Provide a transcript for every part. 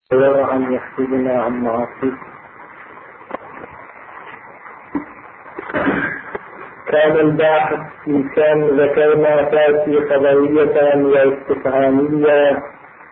وأن يحفظنا عن معاصيه. كان الباحث في كم ذكرنا تأتي قضية واستفهامية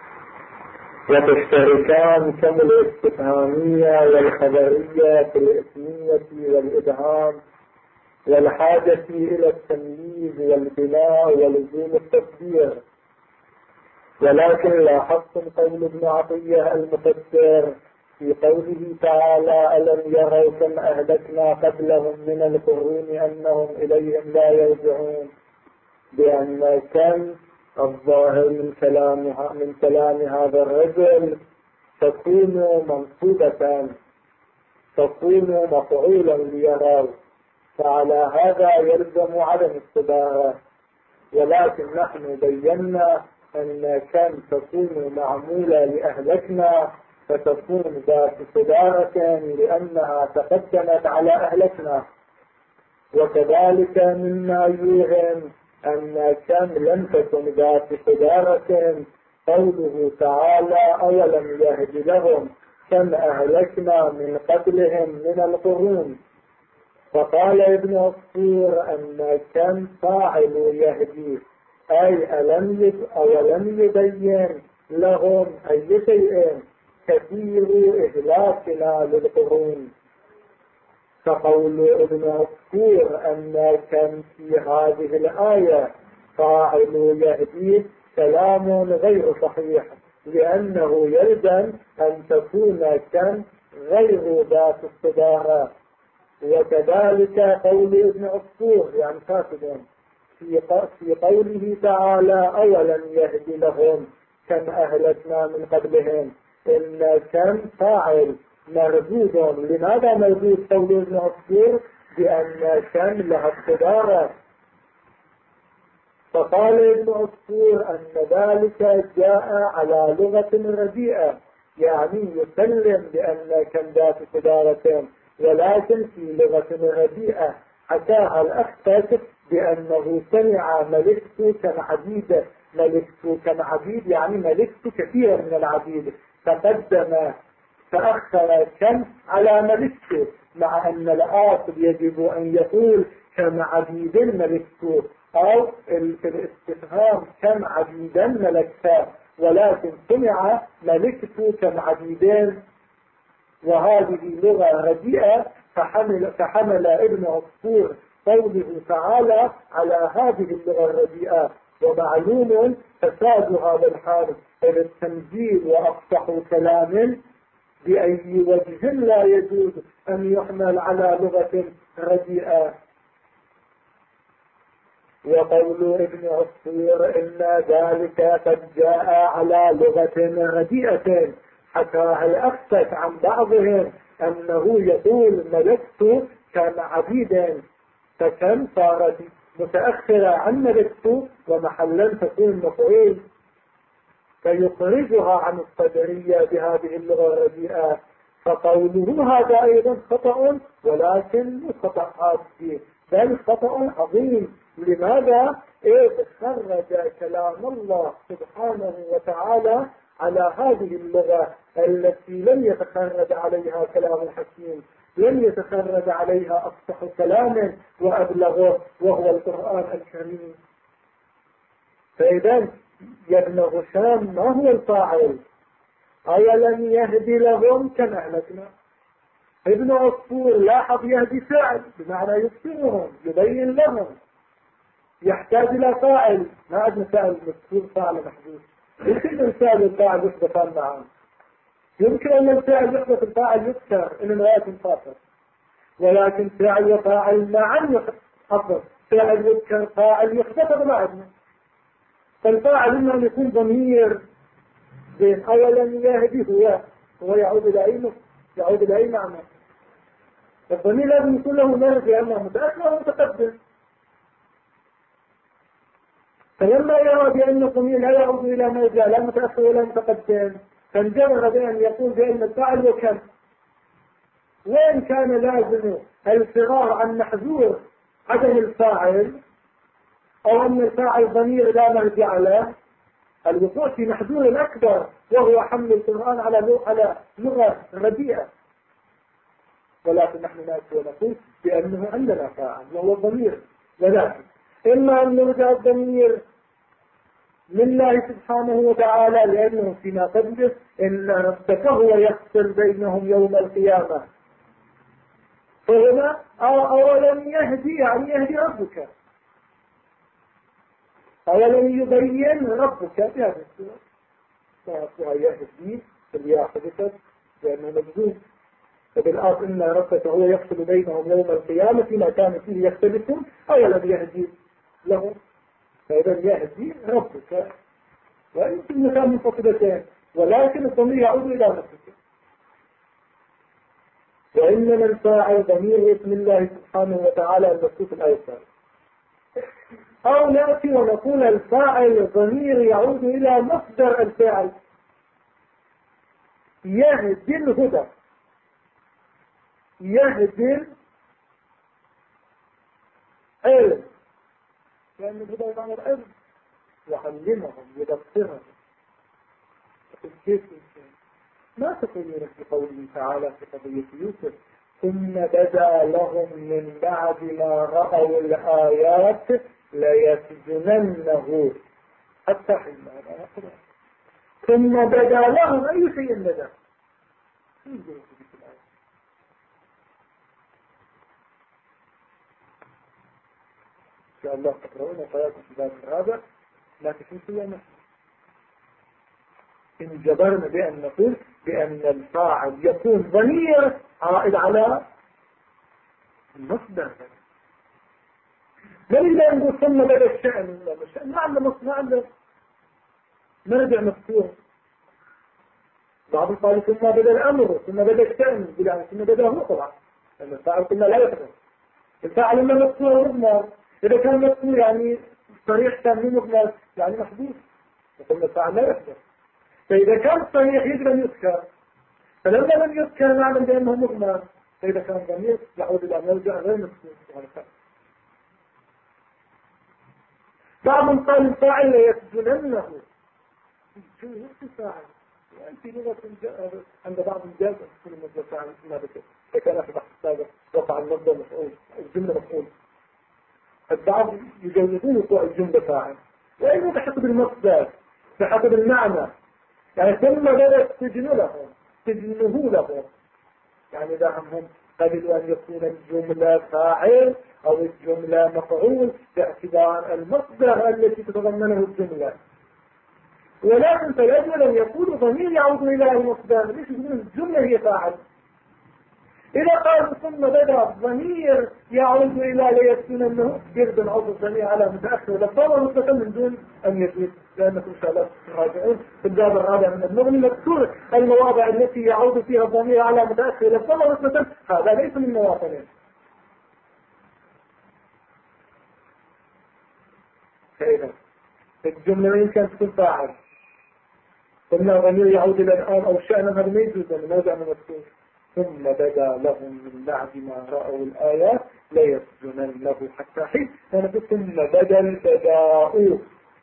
وتشتركان كم الاستفهامية والخبرية في الإثمية والإبهام والحاجة إلى التمييز والبناء ولزوم التفسير. ولكن لاحظتم قول ابن عطية المفسر في قوله تعالى: ألم يروا كم أهلكنا قبلهم من القرون أنهم إليهم لا يرجعون، بأن كم الظاهر من كلام هذا الرجل تكون منصوبة، تكون مفعولا ليروا، فعلى هذا يلزم عدم الصدارة. ولكن نحن بينا أن كم تكون معمولة لأهلكنا فتكون ذات صدارة لأنها تقدمت على أهلكنا. وكذلك مما يوهم أن كم لم تكن ذات صدارة قوله تعالى: أولم يهد لهم كم أهلكنا من قبلهم من القرون. فقال ابن عصفور أن كم فاعل يهدي، أي أولم يبين لهم أي شيء كثير إهلاكنا للقرون. فقول ابن عصفور أن كم في هذه الآية فاعل يهدي كلام غير صحيح، لأنه يلزم أن تكون كم غير ذات الصدارة. وكذلك قول ابن عصفور يعني فاسد في قوله تعالى: أولم يهد لهم كم أهلكنا من قبلهم، إن كم فاعل مردود. لماذا مردود قول ابن عصفور؟ بأن كم لها الصدارة. فقال ابن عصفور أن ذلك جاء على لغة رديئة، يعني يسلم بأن كم ذات صدارة، ولكن في لغة رديئة حكاها الأخطس بأنه سمع ملكت كم عبيد. ملكت كم عبيد يعني ملكت كثيرا من العبيد، تقدم تأخر كم على ملكت، مع أن الآخر يجب أن يقول كم عبيد ملكت، أو في الاستفهام كم عبيدا ملكت، ولكن سمع ملكت كم عبيدين، وهذه لغة رديئة. فحمل ابن عصفور قوله تعالى على هذه اللغة الرديئة. ومعلوم فساد هذا الحال إلى التنزيل وأفصح كلام بأي وجه لا يجوز أن يحمل على لغة رديئة. وقول ابن عصفور إن ذلك قد جاء على لغة رديئة حكاها الأخفش عن بعضهم أنه يقول ملكت كم عبيدا، فكم صارت متأخرة عن ملكت ومحلا تكون مفعول، فيخرجها عن الصدرية بهذه اللغة الرديئة. فقوله هذا أيضا خطأ، ولكن خطأ عادي، بل خطأ عظيم. لماذا؟ إذ خرج كلام الله سبحانه وتعالى على هذه اللغة التي لم يتخرج عليها كلام الحكيم، لم يتخرج عليها أفصح كلام وأبلغه وهو القرآن الكريم. فإذا يا ابن هشام ما هو الفاعل؟ أولم يهدي لهم كم أهلكنا. ابن عصفور لاحظ يهدي فعل بمعنى يبصرهم يبين لهم، يحتاج إلى فاعل. ما عندنا فاعل مذكور فاعل محدود. يمكن الفاعل والفاعل يثبتان معا، يمكن أن الفاعل يحدث الفاعل يذكر إن لا يكون فاعل، ولكن فاعل وفاعل معا يحدث، فاعل يذكر فاعل يحدث معا. فالفاعل إما أن يكون ضمير بين أولم يهدي هو يعود إلى أي معنى. الضمير لازم يكون له مرجع لأنه متأخر أو متقدم. فلما يرى بأن الضمير لا يعود إلى مرجع لا متأخر ولا متقدم، فانجبر بأن يقول بأن الفاعل وكم، وإن كان لازم الفرار عن محذور عدم الفاعل، أو أن الفاعل ضمير لا مرجع له، الوقوع في محذور أكبر وهو حمل القرآن على لغة رديئة. ولكن نحن نأتي ونقول بأنه عندنا فاعل وهو الضمير، ولكن إما أن نرجع الضمير لله سبحانه وتعالى لأنه فيما قبله إن ربك هو يفصل بينهم يوم القيامة، فهنا أولم يهدي يعني يهدي ربك، أولم يبين ربك بهذا السورة، فهو يهدي فليأخذك لأنه مجذوب. فبالآخر إن ربك هو يفصل بينهم يوم القيامة فيما كانوا فيه يختلفون أولم يهدي لهم، فإذا يهدي ربك ويمكن مكان منفصلتين، ولكن الضمير يعود إلى ربك. وإنما الفاعل ضمير اسم الله سبحانه وتعالى المذكور في الآية الثالثة. أو نأتي ونقول الفاعل ضمير يعود إلى مصدر الفاعل، يهدي الهدى، يهدي العلم، لأن الهدى يعنى العلم، يعلمهم يبصرهم. كيف ما تقولون في قوله تعالى في قضية يوسف ثم بدا لهم من بعد ما رأوا الآيات ليسجننه حتى حين ثم بدا لهم أي شيء بدا إن شاء الله تقرؤون قياكم في باب الرابع، لكن في سيئة إن جبرنا بأن نقول بأن الفاعل يكون ضمير عائد على المصدر. لم نقول ثم بدأ الشأن، ما عنده مرجع مفتوح. بعض قال ثم بدأ الأمر ثم بدأ الشأن، يعني ثم بدأ هو طبعا، لأن الفاعل كله لا يخدم. الفاعل إما مفتوح ومضمر، إذا كان مفتوح يعني صريح كان مو مضمر يعني محدود، ثم الفاعل لا يخدم. فإذا كان صريح يجب أن يذكر، فلما لم يذكر نعلم بأنه مضمر. فإذا كان ضمير يعود إلى مرجع غير مفتوح. بعض قال الفاعل ليسجننه، شو الفاعل؟ يعني في لغة عند بعض الجاز تكون المصدر فاعل ما ذكر، فكان في بحث السابق وقع المصدر مفعول الجملة مفعول. البعض يجوزون وقوع الجملة فاعل، وإنه بحسب المصدر بحسب المعنى. يعني ثم بدأ سجنه لهم، يعني إذا هم قبلوا أن يكون الجملة فاعل أو الجملة مفعول باعتبار المصدر التي تتضمنه الجملة. ولكن فيجب أن يكون ضمير يعود إلى المصدر، ليش يقولون الجملة هي فاعل. إذا قال ثم بدأ ضمير يعود إلى ليسجننه يرد العضو الضمير على متأخر لفظة مطلقا من دون أن يزيد، لأنكم إن شاء الله تراجعون في الباب الرابع من المغني مذكور المواضع التي يعود فيها الضمير على متأخر لفظة مطلقا، هذا ليس من مواطنين. فإذا الجملة يمكن تكون فاعل ثم الضمير يعود إلى الآن أو شأن، هذا ما يجوز من موضع مذكور. ثم بدا لهم من بعد ما رأوا الآيات ليسجننه حتى حين، فنقول ثم بدا البداء،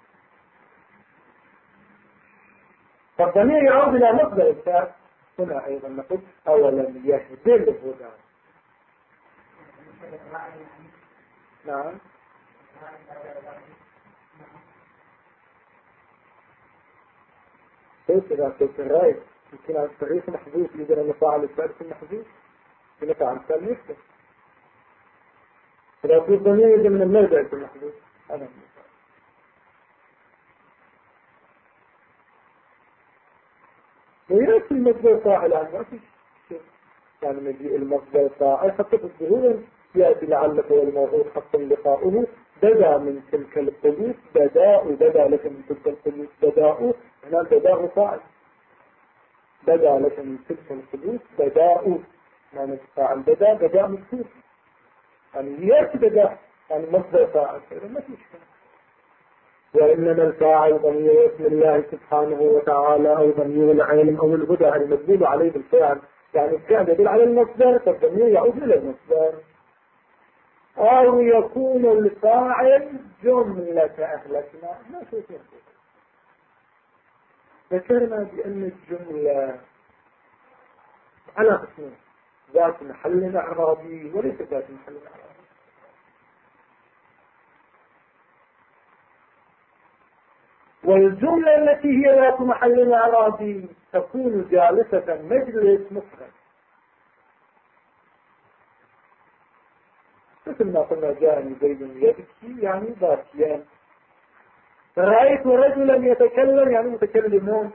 فالضمير يعود إلى مصدر الفاعل. هنا أيضا نقول أولم يهدي الهدى. نعم كيف إذا كنت الرأي يمكن عن التغيير محذوف يجب أن يفعل الفعل محذوف كنت عن الثاني يفتح إذا كنت ضمير يجب من المرجع يكون محذوف. أنا ويأتي المصدر فاعل عن ما في شيء، يعني مجيء المصدر فاعل حتى في الظهور يأتي لعلك والموعود حتى لقاؤه بدا من تلك القلوب بدا لك من تلك القلوب بداء، هنا بداء فاعل بدا لك من تلك القلوب بداء، يعني فاعل بداء مذكور، يعني يأتي بداء يعني مصدر فاعل، فإذا ما في شيء. وإنما الفاعل ضمير اسم الله سبحانه وتعالى أو ضمير العلم أو الهدى المدلول عليه بالفعل، يعني الفعل يدل على المصدر فالضمير يعود إلى المصدر. أو يكون الفاعل جملة أهلكنا، ما شو يصير ذكرنا بأن الجملة على قسمين، ذات محل إعرابي وليس ذات محل إعرابي. والجملة التي هي ذات محل إعرابي تكون جالسة مجلس مفرد، مثل ما قلنا جاءني زيد يبكي يعني باكيان، رأيت رجلا يتكلم يعني متكلمان،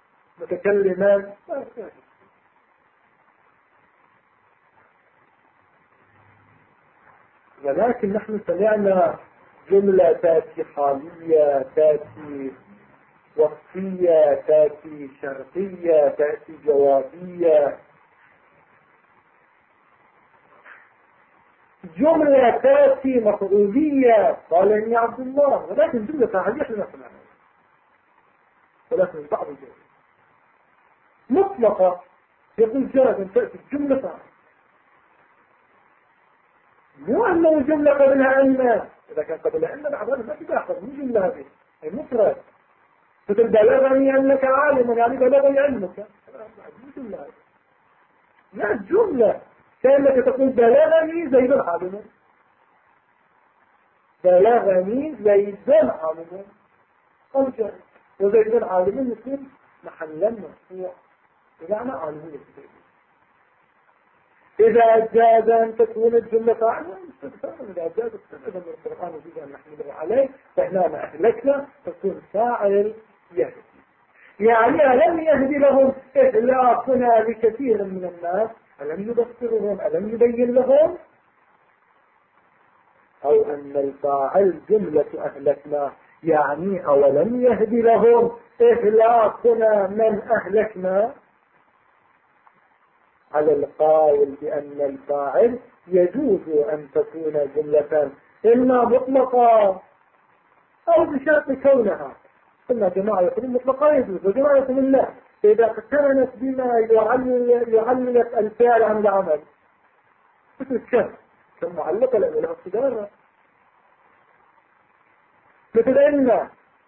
ولكن نحن سمعنا جملة تأتي حالية، تأتي وصفية، تأتي شرطية، تأتي جوابية، جملة تأتي مفعولية، قال إني عبد الله، ولكن جملة فاعلية لما سمعنا، ولكن بعض الجملة مطلقة يقول جاءت أن تأتي الجملة فاعلية، مو أنه جملة قبلها أن، إذا كان قبلها أن العبارة ما تداخل، مو جملة هذه أي مفرد، مثل بلغني أنك عالم يعني بلغني علمك، مو جملة هذه، لا جملة كأنك تقول بلغني زيد عالم، بلغني زيد عالم، وزيد عالم يكون محلا مرفوع بمعنى عالم يكون. إذا جاز أن تكون الجملة فاعلة إذا جاز استفاد من القرآن وجود أن نحمله عليه، فإحنا ما أهلكنا تكون فاعل يهدي، يعني ألم يهدي لهم إهلاكنا لكثير من الناس، ألم يبصرهم، ألم يبين لهم، أو أن الفاعل جملة أهلكنا يعني أولم يهدي لهم إهلاكنا من أهلكنا، على القائل بأن الفاعل يجوز أن تكون جملة إما مطلقة أو بشرط كونها، ثم جماعة يقولون مطلقة يجوز، وجماعة يقولون لا إذا اقترنت بما يعلق الفعل عن العمل، مثل كم معلقة لأنه لها صدارة، مثل إن،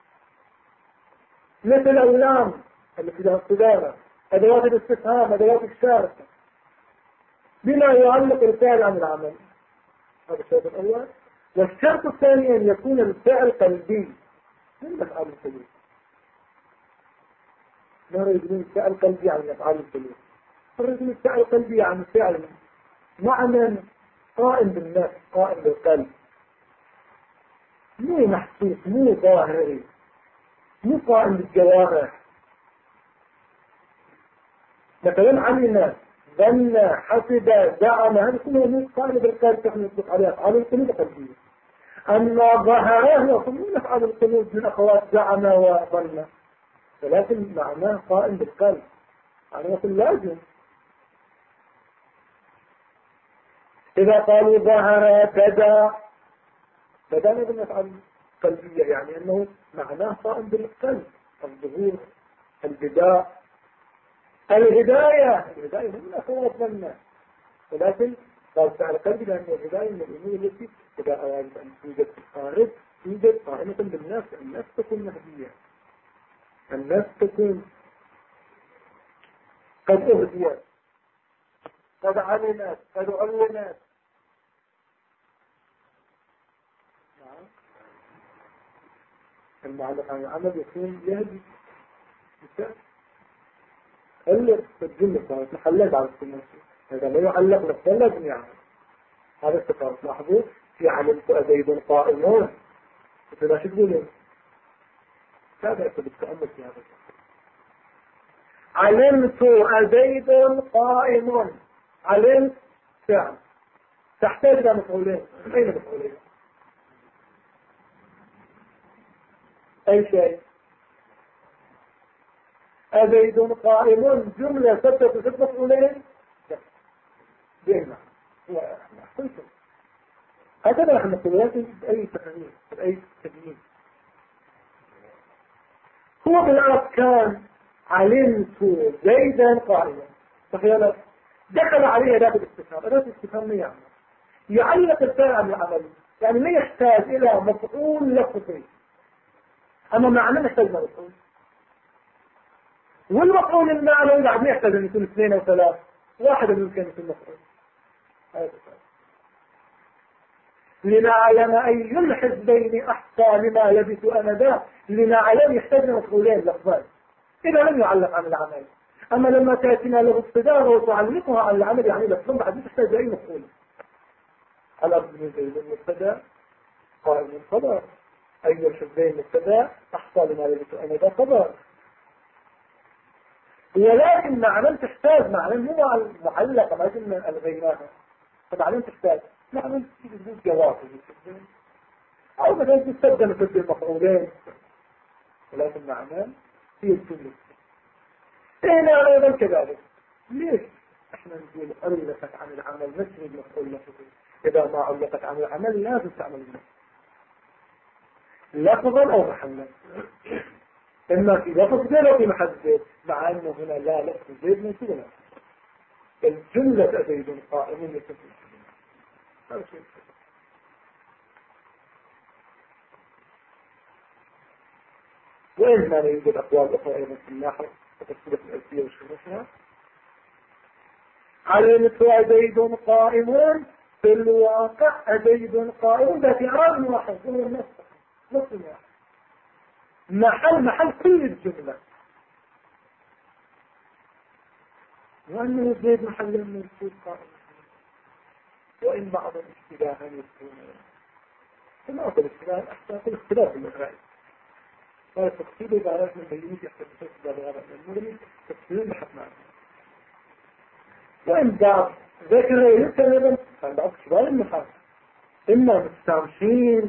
مثل اللام التي لها صدارة، أدوات الاستفهام، أدوات الشرط، بما يعلق الفعل عن العمل، هذا الشرط الأول. والشرط الثاني أن يكون الفعل قلبي من أفعال القلوب، ما يريدون الفعل قلبي عن أفعال القلوب، يريدون الفعل قلبي عن فعل معنى قائم بالنفس، قائم بالقلب، مو محسوس، مو ظاهري، مو قائم بالجوارح. مثلا علم، ظن، حسب، زعم، هذا كله مو قائم بالقلب، نحن نطلق عليه أفعال القلوب قلبية. أما ظهره يقولون أفعال القلوب من أخوات زعم وظن، ولكن معناه قائم بالقلب، يعني يقول لازم. إذا قالوا ظهر بدا من أفعال قلبية، يعني أنه معناه قائم بالقلب، الظهور، البداء، الهداية من أخوات ظن، ولكن قال فعل قلبي لأن الهداية من الأمور التي إذا أرادت أن توجد في الخارج توجد قائمة بالناس، الناس تكون مهدية، الناس تكون قد أهديت، قد علمت، قد علمت. المعلق عن العمل يكون يهدي علق في الجملة صارت محلات على السنة، إذا لا يعلق نفسه لازم يعمل. هذا التفاوت لاحظوا في علمت أزيد قائمون، مثل شو تقولون؟ هذا بالتأمل في هذا. علمت أزيد قائم، علمت فعل تحتاج إلى مفعولين، أين مفعولين؟ أي شيء. أزيد قائم جملة ستة ست مفعولين، بيننا وأحسنتم. هكذا نحن نقول لكن بأي تقنين، بأي تبيين. هو بالعرض كان علمت زيدا قائما، تخيل دخل عليه أداة الاستفهام، أداة الاستفهام ما يعلق الفعل عن العمل، يعني ما يحتاج إلى مفعول لفظي، أما معنى يحتاج مفعول. والمفعول المعنوي بعد يحتاج أن يكون 2 أو 3، واحد يمكن يكون مفعول. لنعلم أي الحزبين أحصى لما لبثوا أمدا، لنعلم يحتاج مفعولين لفظان إذا لم يعلق عن العمل. أما لما تأتينا له الصدارة وتعلقها عن العمل يعني لفظان بعد تحتاج أي مفعول. على ابن زيد المبتدا قائم الخبر، أي الحزبين مبتدا أحصى لما لبثوا أمدا خبر. ولكن معنى تحتاج معنى مو معلقة ما قلنا ألغيناها، فمعنى تحتاج معنى تجد جواب أو مثلا تستخدم في المفعولين، ولكن معنى هي الجملة. هنا أيضا كذلك. ليش احنا نقول علقت عن العمل مثل المفعول لفظي؟ إذا ما علقت عن العمل لازم تعمل لفظا أو محلا، إما في لفظ زيد أو في محل زيد، مع أنه هنا لا لفظ زيد من كذا. الجملة زيد قائم يكون هذا شيء. وإن ما يوجد أقوال أخرى أيضا في النحو وتفصيلة الألفية وشرحها. على مثل زيد قائم في الواقع زيد قائم ده في عام واحد هو نص واحد محل كل الجملة، وأنه زيد محل من السوق قائم. وإن بعض الاشتباه يكون كما أقول الاشتباه أحسن كل اختلاف الرأي، هذا تفصيل إبارات من بينيك يحتاج تفصيل إبارات من المغني تفصيل بحث معنا. وإن بعض ذكر يتنبا كان بعض كبار المحاس إما مستعمشين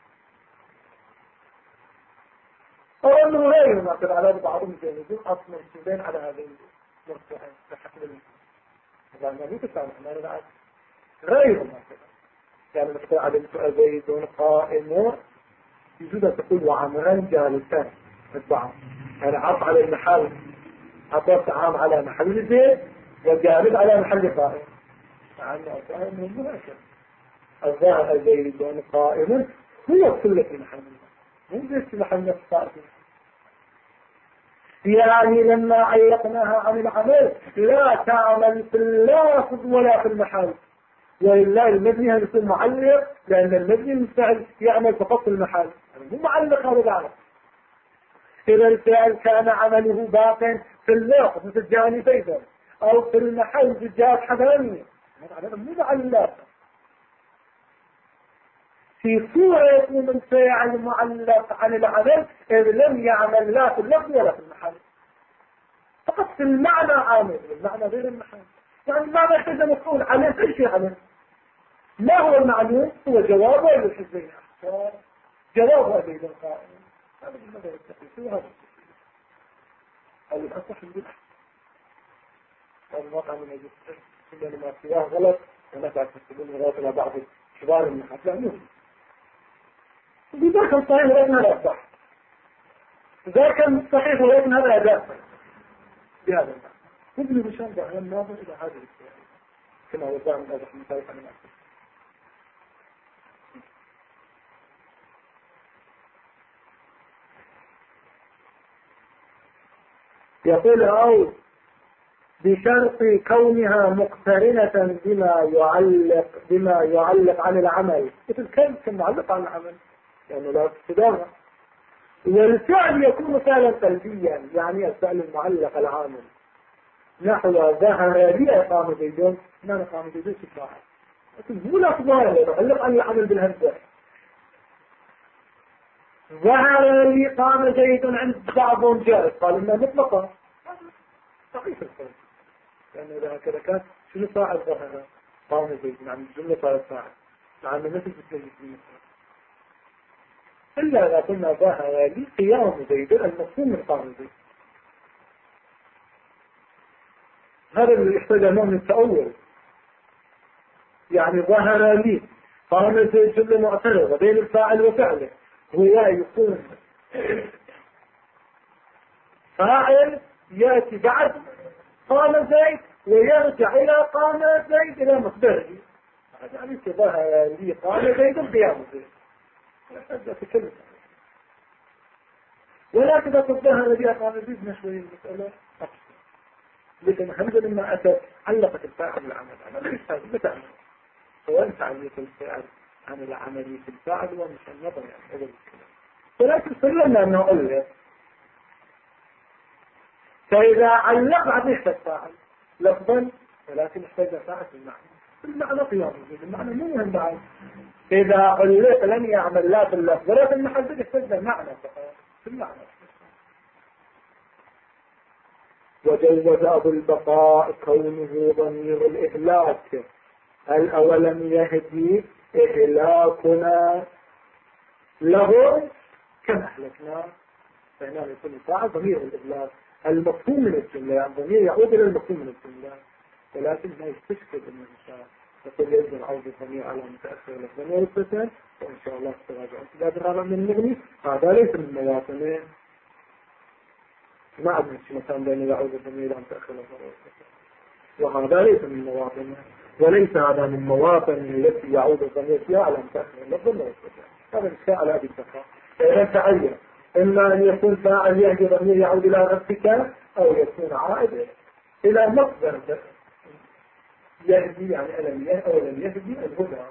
أو أنه لا يناطر على بعضهم جانبين أصلا السودان على هذه المرتعين بحكم المحاس. هذا ما يتسامح ما نبعد غير مناطر. يعني مثل علمت زيد قائم يجوز أن تقول وعمران جالسان البعض، يعني عطف على المحل، عطف عام على محل زيد وجانب على محل قائم، مع أنه القائم من المناسب. الظاهر زيد قائم هو كل في محل مو زيد في محل نفس قائم. يعني لما علقناها عن العمل لا تعمل في اللافظ ولا في المحل، ولله المبني هذا يكون معلق، لأن المبني المستعد يعمل فقط في المحل، مو معلق هذا بعرف. إذا الفعل كان عمله باقٍ في اللافظ مثل جاني بيضا أو في المحل زجاج حضرانية، هذا مو معلق. في صورة يكون الفعل معلق عن العمل إذ لم يعمل لا في اللفظ ولا في المحل، فقط في المعنى عامل، المعنى غير المحل. يعني المعنى يحتاج مفعول عليه كل شيء عليه. ما هو المعلوم؟ هو جوابه للحزبين أحسن، جوابه أبيض القائم. هذا المدى التقيسي وهذا الأصح من الأحسن. والواقع من أجل كلنا ما سواه غلط ونفع تستقبل غلط إلى بعض كبار المحاس لا نوجد. إذا كان صحيح ولكن هذا أصح، إذا كان صحيح ولكن هذا أداء بهذا المعنى. نبني بشان دعنا الناظر إلى هذا الاستعادة كما وضع من أجل المثالث عن الأسف. يقول أو بشرط كونها مقترنة بما يعلق عن العمل، مثل كم معلق عن العمل يعني لا استدامة. والفعل يكون فعلا قلبيا، يعني الفعل المعلق العامل نحو ظهر لي قام زيدون، ما قام زيدون في الفاعل، لكن هو لا ظاهر يعلق عن العمل بالهمزة. ظهر لي قام زيد عند بعضهم جائز، قال إنها مطلقة صحيح الفعل، لأنه إذا هكذا كان شنو فاعل ظهر قام زيد، يعني الجملة صارت فاعل، مع أنه مثل تتجد في مثل. إلا إذا قلنا ظهر لي قيام زيد المفهوم من قام زيد، هذا اللي يحتاج نوع من التأول. يعني ظهر لي قام زيد جملة معترضة بين الفاعل وفعله، هو يكون فاعل يأتي بعد قام زيد ويرجع إلى قام زيد إلى مصدره، يعني ظهر لي قام زيد قيام زيد. ولكن إذا قدرها الذي أقام زيدنا شوية المسألة أكثر. لكن الحمد لله أتت علقت الفاعل بالعمل. أنا ليس هذا متى سواء تعليق الفعل عن العملية الفاعل ومش النظر يعني هذا الكلام. ولكن سلمنا أنه علق. فإذا علق عليه الفاعل لفظا ولكن يحتاج فاعل بالمعنى قيامه بالمعنى مو مهم بعد. إذا علق لم يعمل لا باللفظ ولا بالمحل يحتاج معنى فقط بالمعنى. وجوز أبو البقاء كونه ضمير الإهلاك. هل أولم يهدي إهلاكنا له كم أهلكنا؟ فهنا يكون فاعل ضمير الإهلاك المفهوم من الجملة يعني الضمير يعود إلى المفهوم من الجملة ولكن ما يستشكل بالنسبة يقول يجب عود الضمير على متأخر لفظا ورثة وإن شاء الله تراجع امتداد الرابع من المغني. هذا ليس من مواطنه ما أدري شو مثلا بين يعود الضمير عن تأخر لفظا ورثة وهذا ليس من مواطنه وليس هذا من مواطن التي يعود الضمير فيها على متأخر لفظا ورثة. هذا الشيء على أبي التقى فإذا تعين إما أن يكون فاعل يهدي ضمير يعود إلى نفسك أو يكون عائد إلى مصدر يهدي يعني ألم يهدي الهدى.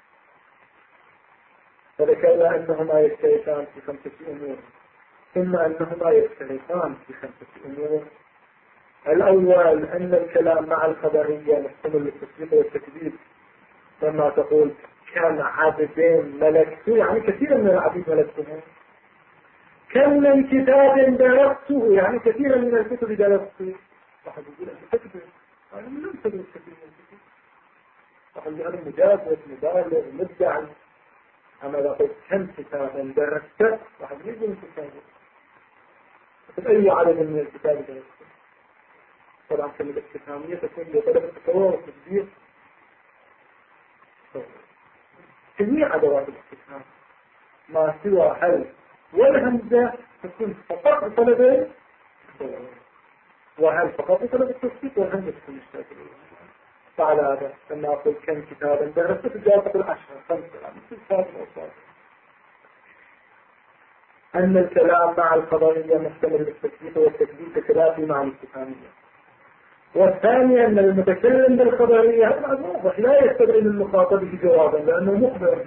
فذكرنا أنهما يشتركان في 5 أمور. ثم أنهما يشتركان في 5 أمور. الأول أن الكلام مع الخبرية محتمل للتصديق والتكذيب لما تقول كان عبدين ملكته يعني كثيرا من العبيد ملكتهم. كم من كتاب درسته يعني كثيرا من الكتب درسته. واحد يقول أنت تكذب أنا لم تدرس كثير من الكتب. واحد يقول أنا مجازة مبالغ مدعي. أما إذا قلت كم كتابا درسته واحد يقول أنت كتابه. أي عدد من الكتاب درسته. طبعا كلمة استفهامية تكون لطلب التكرار والتدبير. جميع أدوات الاستفهام ما سوى هل والهمزة تكون فقط بطلب وهل فقط بطلب التصديق والهمزة تكون مشتاكة. فعلى هذا لما أقول كم كتابا درست تجاوب تقول 10 5 أن الكلام مع الخبرية محتمل للتصديق والتكذيب بخلاف مع الاستفهامية. والثاني أن المتكلم بالخبرية واضح لا يستدعي من المخاطب جوابا لأنه مخبر.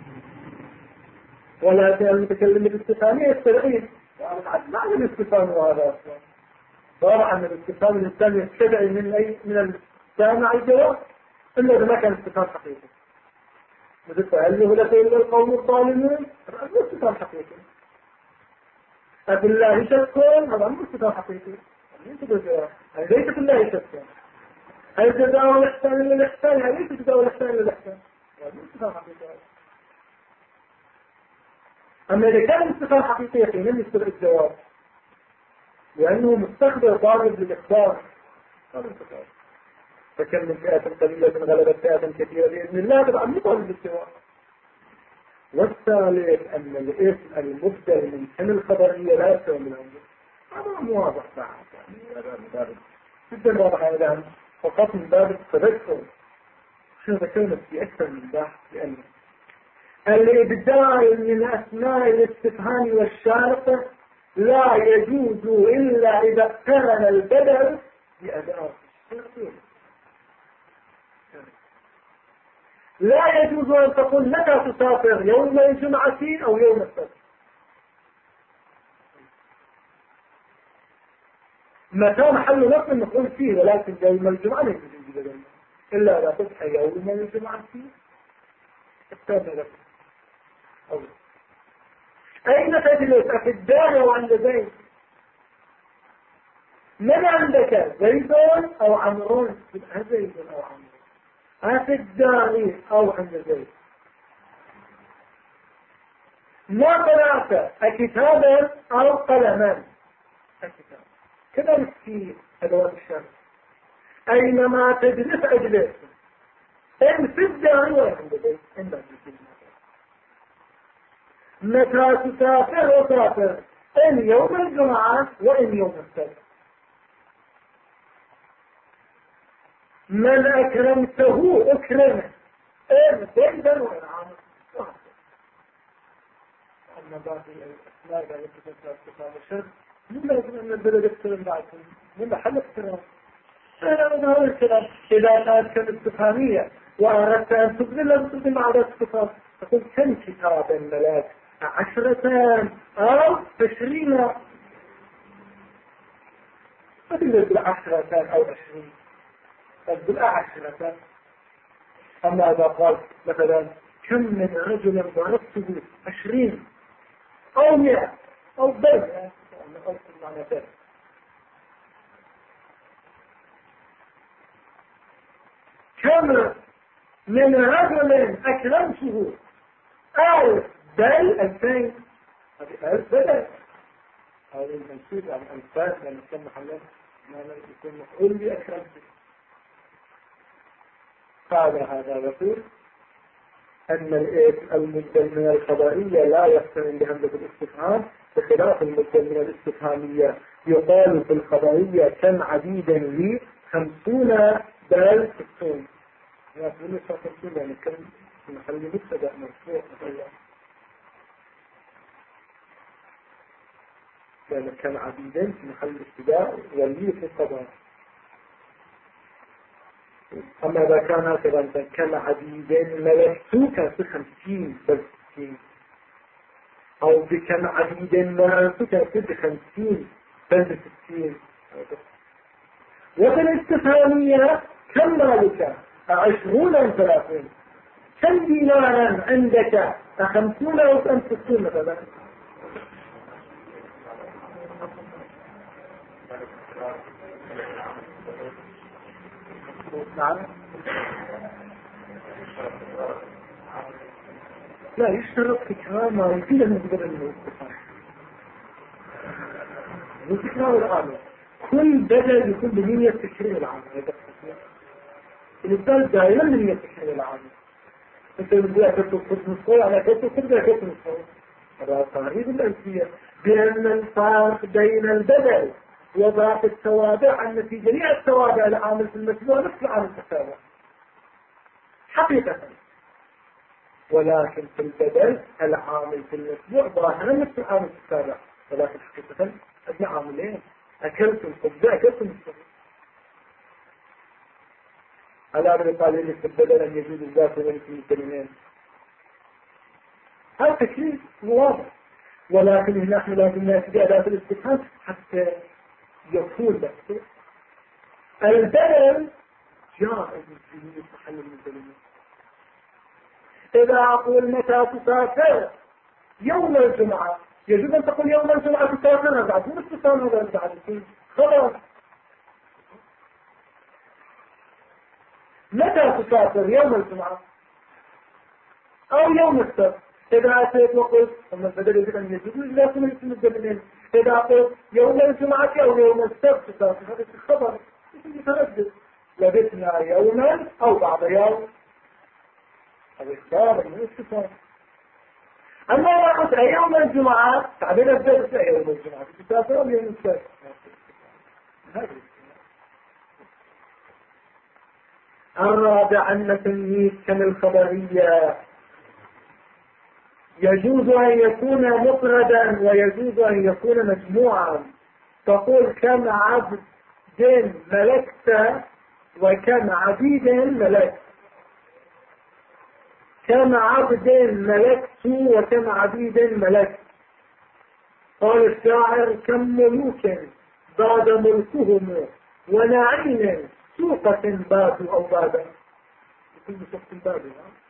ولكن المتكلم بالاستفهامية يستدعي معنى الاستفهام هذا أصلا. طبعا الاستفهام الإنسان يستدعي من السامع الجواب إلا إذا ما كان استفهام حقيقي. مثل فأله لك إلا القوم الظالمين هذا مو استفهام حقيقي. أفي الله شك هذا مو استفهام حقيقي. ليس في الله شك. هل جزاء الإحسان إلا الإحسان؟ ليس جزاء الإحسان إلا الإحسان. هذا مو استفهام حقيقي. أما إذا كان استفهام حقيقي من يستدعي الجواب لأنه مستخدر طالب للإخبار هذا الكتاب. فكم من فئة قليلة غلبت فئة كثيرة بإذن الله طبعا مطالب بالجواب. والثالث أن الاسم المبدل من سن الخبرية لا يستوى من عنده. هذا مو واضح بعد يعني هذا من باب جدا واضح الآن فقط من باب التذكر. شنو ذكرنا في أكثر من بحث لأنه الإبدال من أسماء الاستفهام والشارطة لا يجوز إلا إذا اقترن البدل بأداء الشرط. لا يجوز أن تقول متى تسافر يوم الجمعة أو يوم السبت. متى محل نصب نقول فيه ولكن يوم الجمعة ليس يجوز إلا إذا تصحى يوم الجمعة اقترن لك. أين تجلس في الدار أو عند زيد؟ من عندك زيد أو عمرو؟ زيد أو عمرو في الدار أو عند زيد. ما قرأت كتابا أو قلما؟ الكتاب كذلك في أدوات الشرع أينما تجلس أجلس إن في الدار ولا عند زيد إن متى تسافر وسافر إن يوم الجمعة وإن يوم السبت. من أكرمته أكرمه إن زيدا وإن عامر. أما بعض الأسماء التي تتبع استفهام الشرط مو لازم أن البلد يكترم بعضهم مو محل اكترام. هذا هو الكلام. إذا كانت كالاستفهامية وأردت أن تبذل لم تبذل مع هذا الاستفهام تقول كم كتابا ملاك 10 أو 20 فتقول 10 أو 20 تقول 10. أما إذا قال مثلا كم من رجل ضربته 20 أو 100 أو ضرب معنى ذلك كم من رجل أكرمته 1000 بل 2000 هذه 1000 بدل هذه المنسوب عن ألفات لما كان محلات ما يكون مفعول بأكرمته. قال هذا يقول أن المبدل من الخبرية لا يقترن بهمزة الاستفهام بخلاف المبدل من الاستفهامية. يقال في الخبرية كم عديدا لي 50 بل 60 يقول 50 يعني كم نخلي مبتدأ مرفوع يعني كم عديدا نخلي الابتداء ولي في الخبر. أما إذا كان هكذا كم عديدين ملكتو كان في 50 بل 60 أو بكم عديدين ملكتو كان في 50 بل 60. وفي الاستفهامية كم مالك 20 أو 30 كم دينارا عندك 50 أو 60 مثلا. نعم لا يشترط تكرار ما يفيد من قبل الاستفهام وتكرار العامل كل بدل يكون بنية تكرير العامل. هذا الإنسان دائما بنية تكرير العامل. أنت بدأ تكتب نصوص على تبدأ كتب نصوص. هذا تغريب الألفية بأن الفرق بين البدل وضعف التوابع أن في جميع التوابع العامل في المتبوع نفس العامل التتابع حقيقة. ولكن في البدل العامل في المتبوع ظاهرا نفس العامل التتابع ولكن حقيقة أدنى عاملين أكلت الخبز أكلت الخبز. على أمر قال لي في البدل أن يجوز الذات من في الكلمين هذا تكليف واضح. ولكن نحن لازم نأتي أداة الاستفهام حتى يقول بحثه البدل جائز في محل من الكلمين. إذا أقول متى تسافر يوم الجمعة يجب أن تقول يوم الجمعة تسافر هذا عدون اتصال هذا البعض خلاص. متى تسافر يوم الجمعة أو يوم السبت. إذا أتيت وقلت ثم البدل يجب أن يجب لا تملك الكلمين. إذا قلت يوم الجمعة أو يوم السبت تسافر هذا الخبر يتردد لبثنا يوما أو بعض يوم هذا إخبار من الاستفهام. أما إذا قلت يوم الجمعة تعبير الدرس يوم الجمعة تسافر أو يوم السبت الرابع أن تمييز كم الخبرية يجوز أن يكون مفردا ويجوز أن يكون مجموعا. تقول كم عبد ملكت وكم عبيد ملكت. كم عبد ملكت وكم عبيد ملكت. قال الشاعر كم ملوك بعد ملكهم ونعيم سوقة باتوا أو بادا. يكون بسوق الباب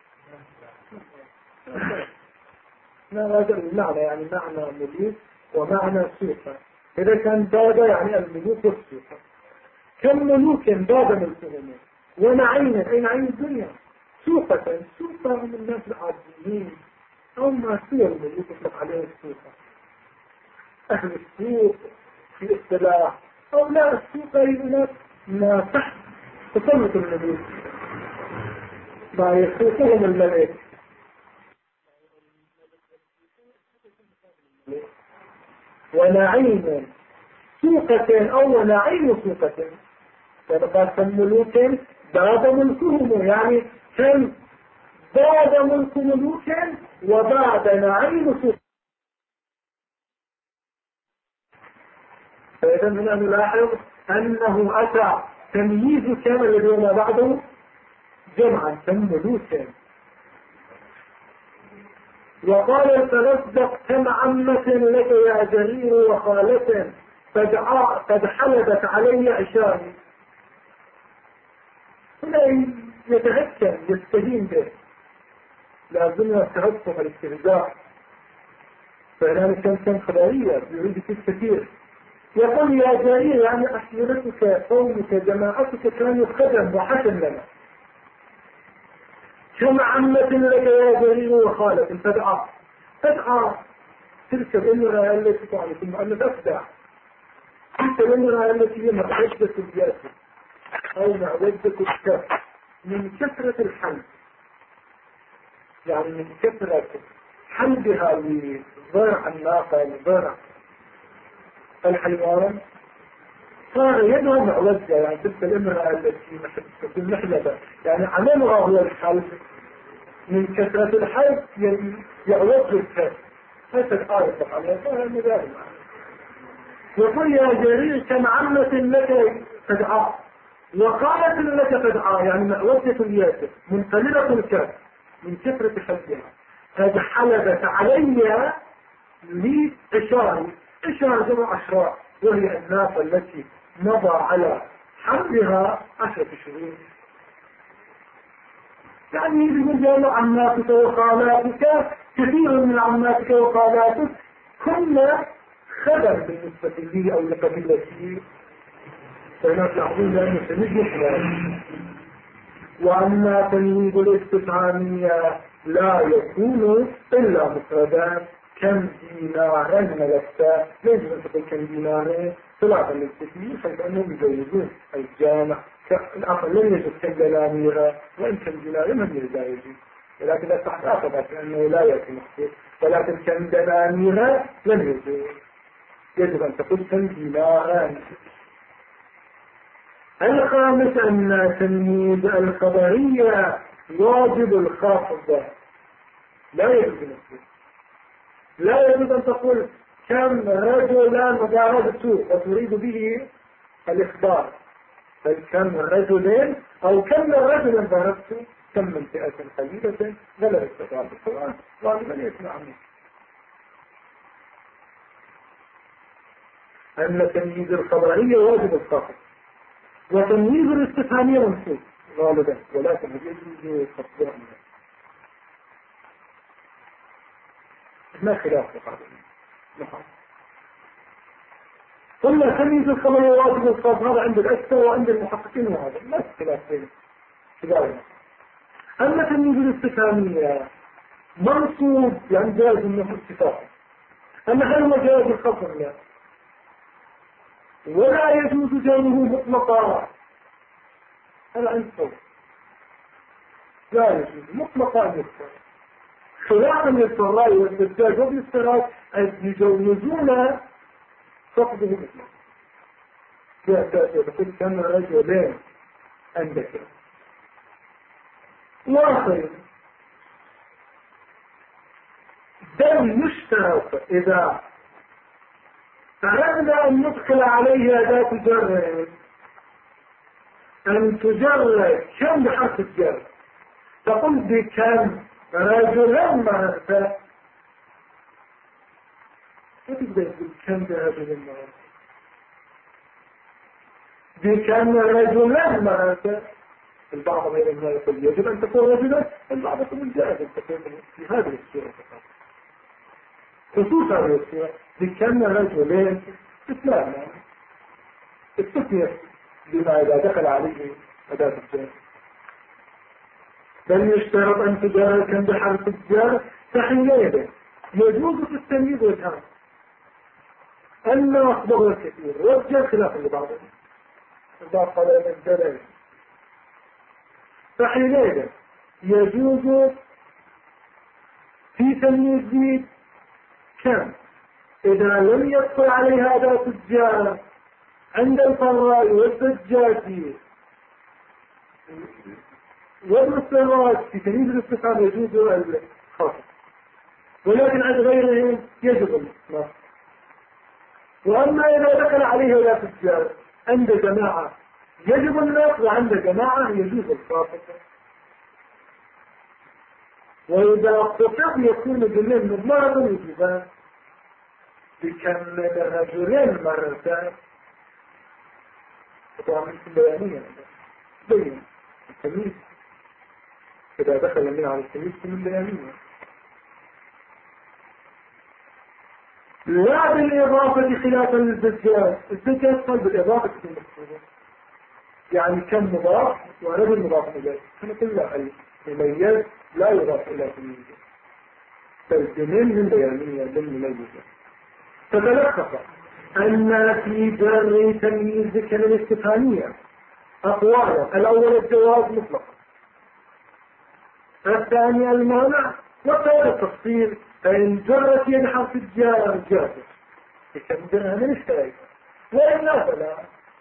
هذا المعنى يعني معنى ملوك ومعنى سوقة. إذا كان بادا يعني الملوك والسوقة. كم ملوك بعد ملكهم ونعيم أي نعيم الدنيا. سوقة سوقة هم الناس العاديين أو ما سوى الملوك يطلق عليه السوقة. أهل السوق في اصطلاح أو لا السوق أي ما تحت تسلط الملوك ما يسوقهم الملك. ونعيم سوقة أو نعيم سوقة. فقال كم ملوك بعد ملكهم يعني كم بعد ملك ملوك وبعد نعيم سوقة. فإذا هنا نلاحظ أنه أتى تمييز كان الذي ما بعده جمعا كملوكا. وقال فلصدق كم عمة لك يا جرير وخالة قد حلبت علي عشاني. هنا يتهكم يستهين به، لازمنا التهكم الاستهزاء، فهنا كم خبرية يريد كثير. يقول يا جرير يعني أحيلتك قومك جماعتك كانوا خدم وحسن لنا. كم عمة لك يا جرير وخالة فدعا تلك الأمرة التي تعني ثم أن تفدع تلك الأمرة التي هي معوجة الياسر أو معوجة الكف من كثرة الحمد، يعني من كثرة حمدها لضرع الناقة لضرع الحيوان صار يدها معوجة، يعني تلك الأمرة التي تكون محلبة، يعني عملها هو الحلب من كثرة الحلب يعوج الكف. هذا الآية طبعا فهذا مدار. يقول يا جرير كم عمة لك فدعا وقالت لك فدعا، يعني معوجة الياسر منقلبة الكف من كثرة حلبها. قد حلبت علي لإشاري، إشارة جمع أشراء وهي الناقة التي مضى على حملها 10 شهور. يعني بمجال عماتك وخالاتك كثير من عماتك وخالاتك كنا خبر بالنسبة لي أو لقبيلتي، فنطلعون لأنه سنجد. وأما تمييز الاستفهامية لا يكون إلا مفردا كم دينارا ملكتا، ليس تقول كم دينارا ثلاثة من التكليف، فإنهم يجوزون الجامع الأقل لم يجد كم دنانيرا، وإن كم دينارا من لا يجوز، ولكن لا تحقق أنه لا يكون مخطئ، ولكن كم دنانيرا لم يجوز، يجب أن تقول كم دينارا. الخامس أن تمييز الخبرية واجب الخافض، لا يجوز نفسه، لا يجوز أن تقول كم رجلا ضربت وتريد به الإخبار، بل كم رجل أو كم رجلا ضربت، كم من فئة قليلة غلبت الصلاة القرآن غالبا يسمع منه. أن تمييز الخبرية واجب الخافض، وتمييز الاستفهامية منصوب غالبا، ولكن يجوز خفضها ما خلاف لقاعدة. ثم تمييز الخبر واجب الخفض، هذا عند الأكثر وعند المحققين، وهذا ما خلاف بين كذلك. أما تمييز الاستفهامية منصوب يعني جائز منه اتفاقا، أما هل هو جائز الخفض لا، ولا يجوز جانه مطلقا، هذا عند صوت لا يجوز مطلقا يكفر، خلافا للفراء والدجاج وبالسراج يجوزون فقده مطلقا. يقول كان رجلين عندك واخر دم يشترط إذا أردنا أن ندخل عليه أداة جر، أن تجرد كم بحرف الجر، تقول بكم رجلا مرة، فتقدر بكم رجلا مرة، بكم رجلا مرة. البعض غير ما يقول يجب أن تكون رجلا، البعض يقول جائز أن تكون في هذه الصورة فقط، خصوصا هذه الصورة بكم رجلين إسلام التثنية بما إذا دخل عليه أداة الجر. بل يشترط أن تجرد كم بحرف الجر، فحينئذ يجوز في التمييز والإظهار أما أخبره الكثير والجر خلاف لبعضهم، البعض قال أن الجر، فحينئذ يجوز في تمييز كم إذا لم يدخل عليها أداة الجر عند الفراء والدجاج والمستمرات في تمييز الاستفهام يجوز الخاص، ولكن عند غيرهم يجب النص. وأما إذا دخل عليه ولا تجار عند جماعة يجب النص وعند جماعة يجوز الفاسقة. وإذا اقتصد يكون جنين مضمرة وجبان بكمل رجلين مرتين طبعا مثل بيانية بين التمييز إذا دخل من على التمييز من بيانية لا بالإضافة خلافا للزجاج. الزجاج قال بالإضافة في المقصود يعني كم مضاف ورجل مضاف إليه كما قلنا المميز لا يضاف إلى تمييز فالجنين من بيانية للمميزة. فتلخص أن في جر تمييز كلمة استفهامية أقوالا: الأول الجواز مطلق، الثاني المانع، والثالث التفصيل فإن جرت يد حرف الجار جازت يكملها من الشيء وإلا فلا.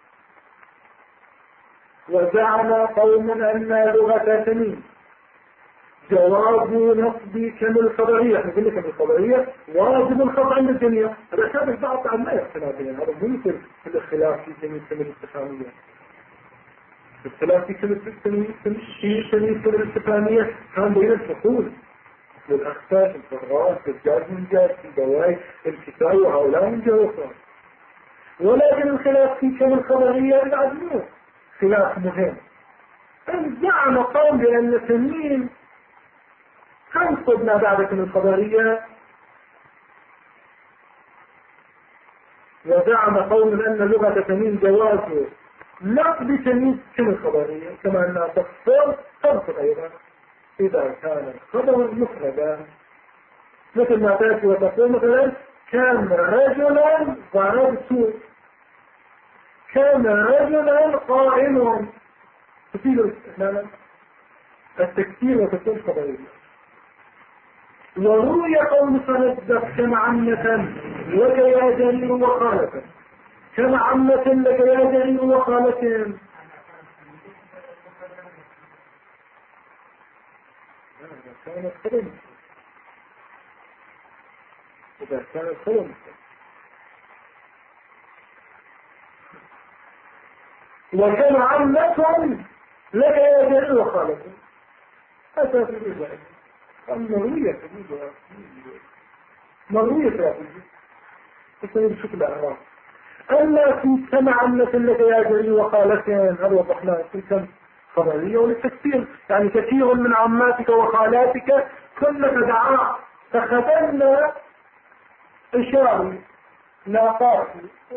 وزعم قوم أن لغة تمييز جواز نصب كم الخبرية. احنا قلنا كم الخبرية واجب الخط عند الجميع. هذا شابه بعض عن ما يختلف بين هذا مو مثل الاختلاف في تمييز كم الاستفهامية. الاختلاف في تمييز كم الاستفهامية كان بين الفصول والأخفاش الفراغ الجاج من جاج البواي الكتاب وهؤلاء من جوفر. ولكن الخلاف في كم الخبرية العزمية خلاف مهم. ان زعم قوم بأن تمييز تنقض ما بعد من الخبرية، وزعم قوم أن لغة تمييز جوازه نقض تمييز كم الخبرية كما أنها تنقض أيضا إذا كان الخبر مفردا مثل ما تأتي وتقول مثلا كان رجلا ضربت، كان رجلا قائم، تفيد الاستثناء التكثير وتكون خبرية. وروي قول فنزق كما عمة لك يا جرير وخالة، كما عمة لك يا جرير وخالة. كانت خلم إذا كانت خلم وكما عمة لك يا جرير وخالة هذا في الإجابة المروية مروية تقول بشكل أعراض. أما في كما عمة لك يا جرير وخالتين هذا وضحناه في كم خبرية وللتكثير يعني كثير من عماتك وخالاتك كل تدعاء فخدمنا إشاري ناقاتي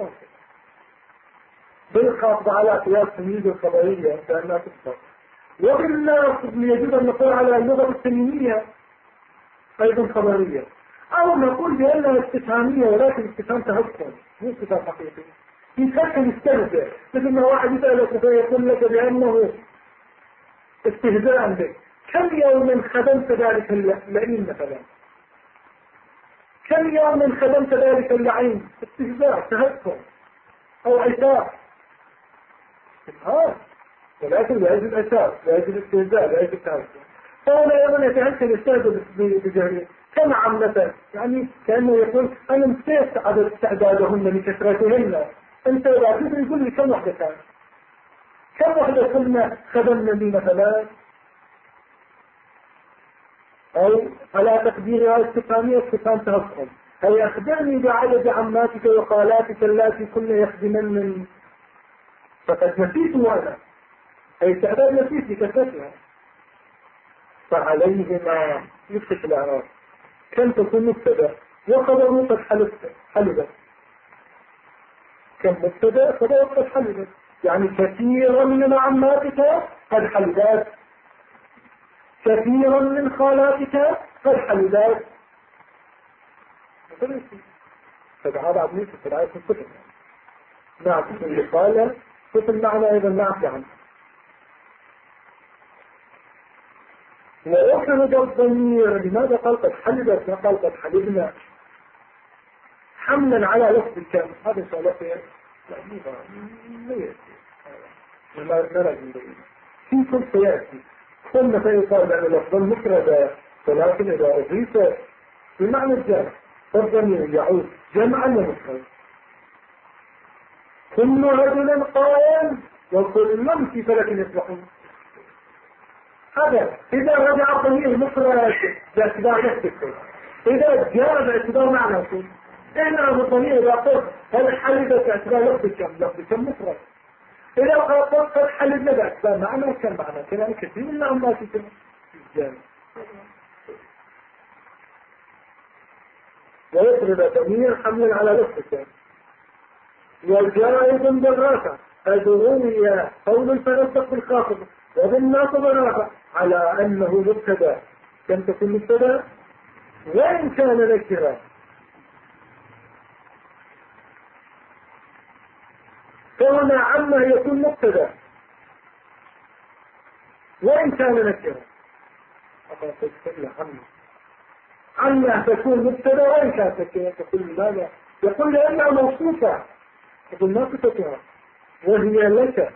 بالخاطب على قياس تمييز الخبرية كأنها تكثر. وبالناس يجب أن نقول على اللغة التميمية أيضا خبرية، أو نقول بأنها استفهامية ولكن استفهام تهكم مو استفهام حقيقي يتهكم يستهزئ. مثل ما واحد يسألك فيقول لك بأنه استهزاء بك. كم يوم خدمت ذلك اللعين مثلا؟ كم يوم خدمت ذلك اللعين؟ استهزاء تهكم أو عتاب استفهام ولكن لا يجب الأساس لا يجب الاستهزاء لا يجب التهكم. فهنا أيضا يتهكم يستهزئ بجهرية كما عمة يعني كأنه يقول أنا مستيت عدد استعدادهن لكثرتهن. أنت إذا تدري يقول لي كم وحدة كان كم وحدة كنا خدمنا لي مثلا أو على تقديرها استفهامية استفهام تهكم. هل أخبرني بعدد عماتك وخالاتك التي كنا يخدمن فقد نسيت وأنا أي تعداد نسيت لكثرتها. فعليهما يفتح الأعراض كم تكون مبتدا وخبره قد حلبت كم مبتدا خبره قد حلبت يعني كثيرا من عماتك قد حلبت كثيرا من خالاتك قد حلبت. فهذا عبد يوسف في الآية الصفر نعم اللي قال صفر معنى أيضا نعفي عنه. وأخرج الضمير لماذا قال قد حلبت ما قال قد حلبنا حملا على لفظ الكم. هذا سؤال لا ما يأتي ما نرى في كل سيأتي ثم سيقال بأن لفظ المفرد ولكن إذا أضيف بمعنى الجمع فالضمير يعود جمعا ومفرد كل رجل قائم وكل في فلك يسبحون. هذا إذا رجع الضمير مفرد باعتبار نفسه، إذا جاء باعتبار معنى إحنا الضمير إذا قلت هل حلبت باعتبار لفظ كم مفرد، إذا قلت قد حلبنا باعتبار معنى كم معنى كلام كثير من الأمات الجامع. ويفرد ضمير حمل على لفظ وجائز بالرافع أدعوية قول الفرصة بالخاطب وبالناصب الرافع على أنه مبتدا. كم تكون مبتدا وإن كان نكرا، فهنا عما يكون مبتدا وإن كان نكرا. عما تكون مبتدا وإن كانت نكرا. تقول ماذا؟ يقول لأنها موصوفة، تقول ما صفتها وهي لك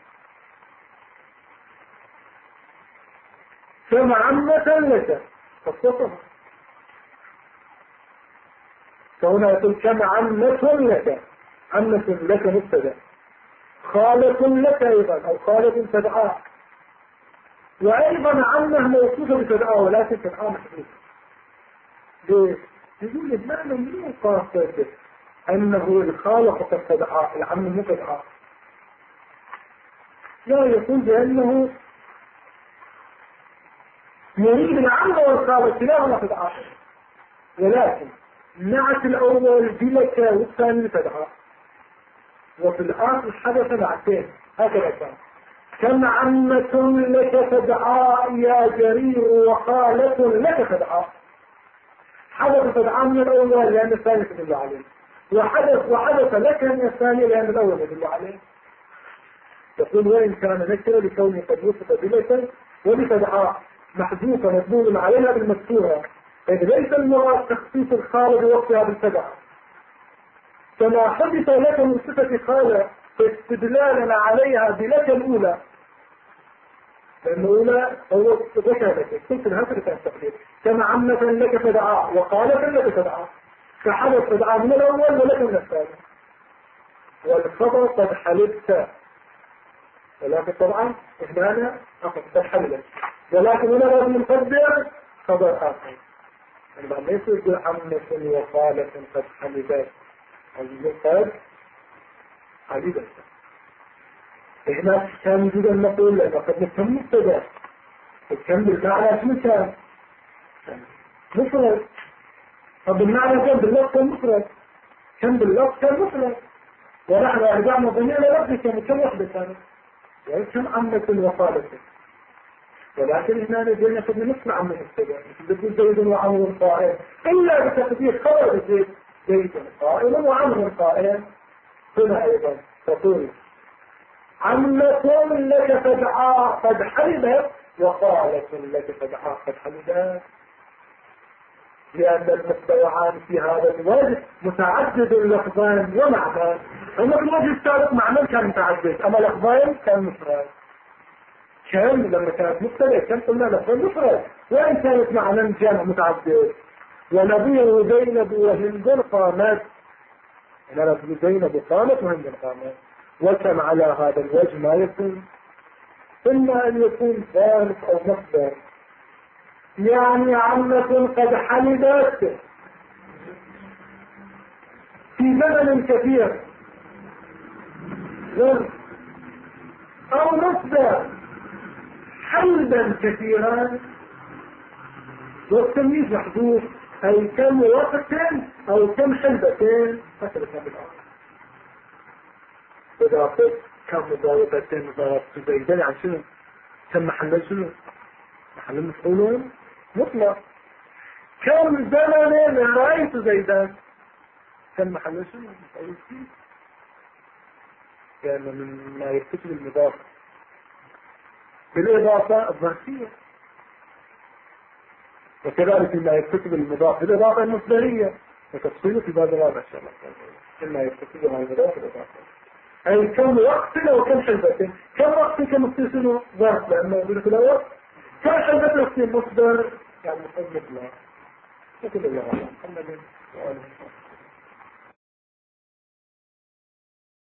كما عمة لك خصصها. فهنا يقول كما عمة لك، عمة لك مبتدا، خالة لك أيضا أو خالة تدعى، وأيضا عمة موصوفة بتدعى ولكن تدعى محدودة. ليش؟ يقول المعنى من قاصد أنه الخالق قد تدعى، العم مو تدعى. لا، يقول بأنه يريد العم والخالق كلاهما تدعى، ولكن نعت الأول بلك والثاني تدعى، وفي الآخر حدث بعدين هكذا كان. كم عمة لك تدعى يا جرير وخالة لك تدعى. حدث تدعى من الأول لأن الثاني تدل عليه، وحدث لك من الثاني لأن الأول يدل عليه. يقول وإن كان نكرا لكونه قد وصف بلك ولتدعى محذوفة مضمون عليها بالمكسورة، إذ ليس المراد تخصيص الخالق بوقتها بالتدعى، كما حدث لك من صفة خالق استدلالا عليها بلك الأولى، لأن الأولى هو ذكر لك كنت هكذا كان التقدير. كما عمة لك تدعى وقالت لك تدعى، فحدث تدعى من الأول ولك من الثاني. والخبر قد حلبت، ولكن طبعا إهدانا قد حلبت، ولكن هنا لازم نقدر خبر آخر. عندما ليس يقول عمة وقالت قد حلبت، قد حلبت هنا كان جدا نقول لأنه قد نفهم مبتدا، وكان بالمعنى شنو كان؟ مفرد. طب المعنى كان باللفظ كان مفرد، كان باللفظ كان مفرد، ونحن رجعنا ضمير للفظ كان كم وحدة كانت، يعني كم عمة وقالت. ولكن هنا نجينا قد نسمع من المبتدا، مثل زيد وعمر قائم، إلا بتقدير خبر زيد قائم وعمر قائم. هنا أيضا تقول عمة لك تدعى قد حلبت وقالت لك تدعى قد حلبت، لأن المستوعان في هذا الوجه متعدد اللفظين ومعنى. أما في الوجه السابق معنى كان متعدد، أما لفظين كان مفرد. كان لما كانت مختلف كان قلنا لفظين مفرد، وإن كانت معنى جمع متعدد. ونبيه زينب وهند قامت، أنا لفظ زينب قامت وهند قامت. وكم على هذا الوجه ما يكون إما أن يكون ظرف أو مصدر، يعني عمة قد حلبت في زمن كثير، ظرف أو مصدر حلبا كثيرا، والتمييز محدود، أي كم وقت أو كم حلبتين هكذا كان بالآخر. إذا قلت كم ضربتين ضربت زيدا عن شنو؟ كم محل شنو؟ محل مفعولون مطلق. كم زمن رأيت زيدا؟ كم محل شنو؟ مفعول فيه، يعني من ما يرتكب المضاف بالإضافة الظرفية، وكذلك ما يرتكب المضاف بالإضافة المصدرية، وتفصيله في باب الرابع إن شاء الله. ما يرتكبها المضاف بالإضافة، أي كم وقت أو كم حلبة. كم وقت كم اتصلوا ظرف لأنه يقول في الأول، كم حلبة في مصدر يعني مصدر الله. شكرا لله.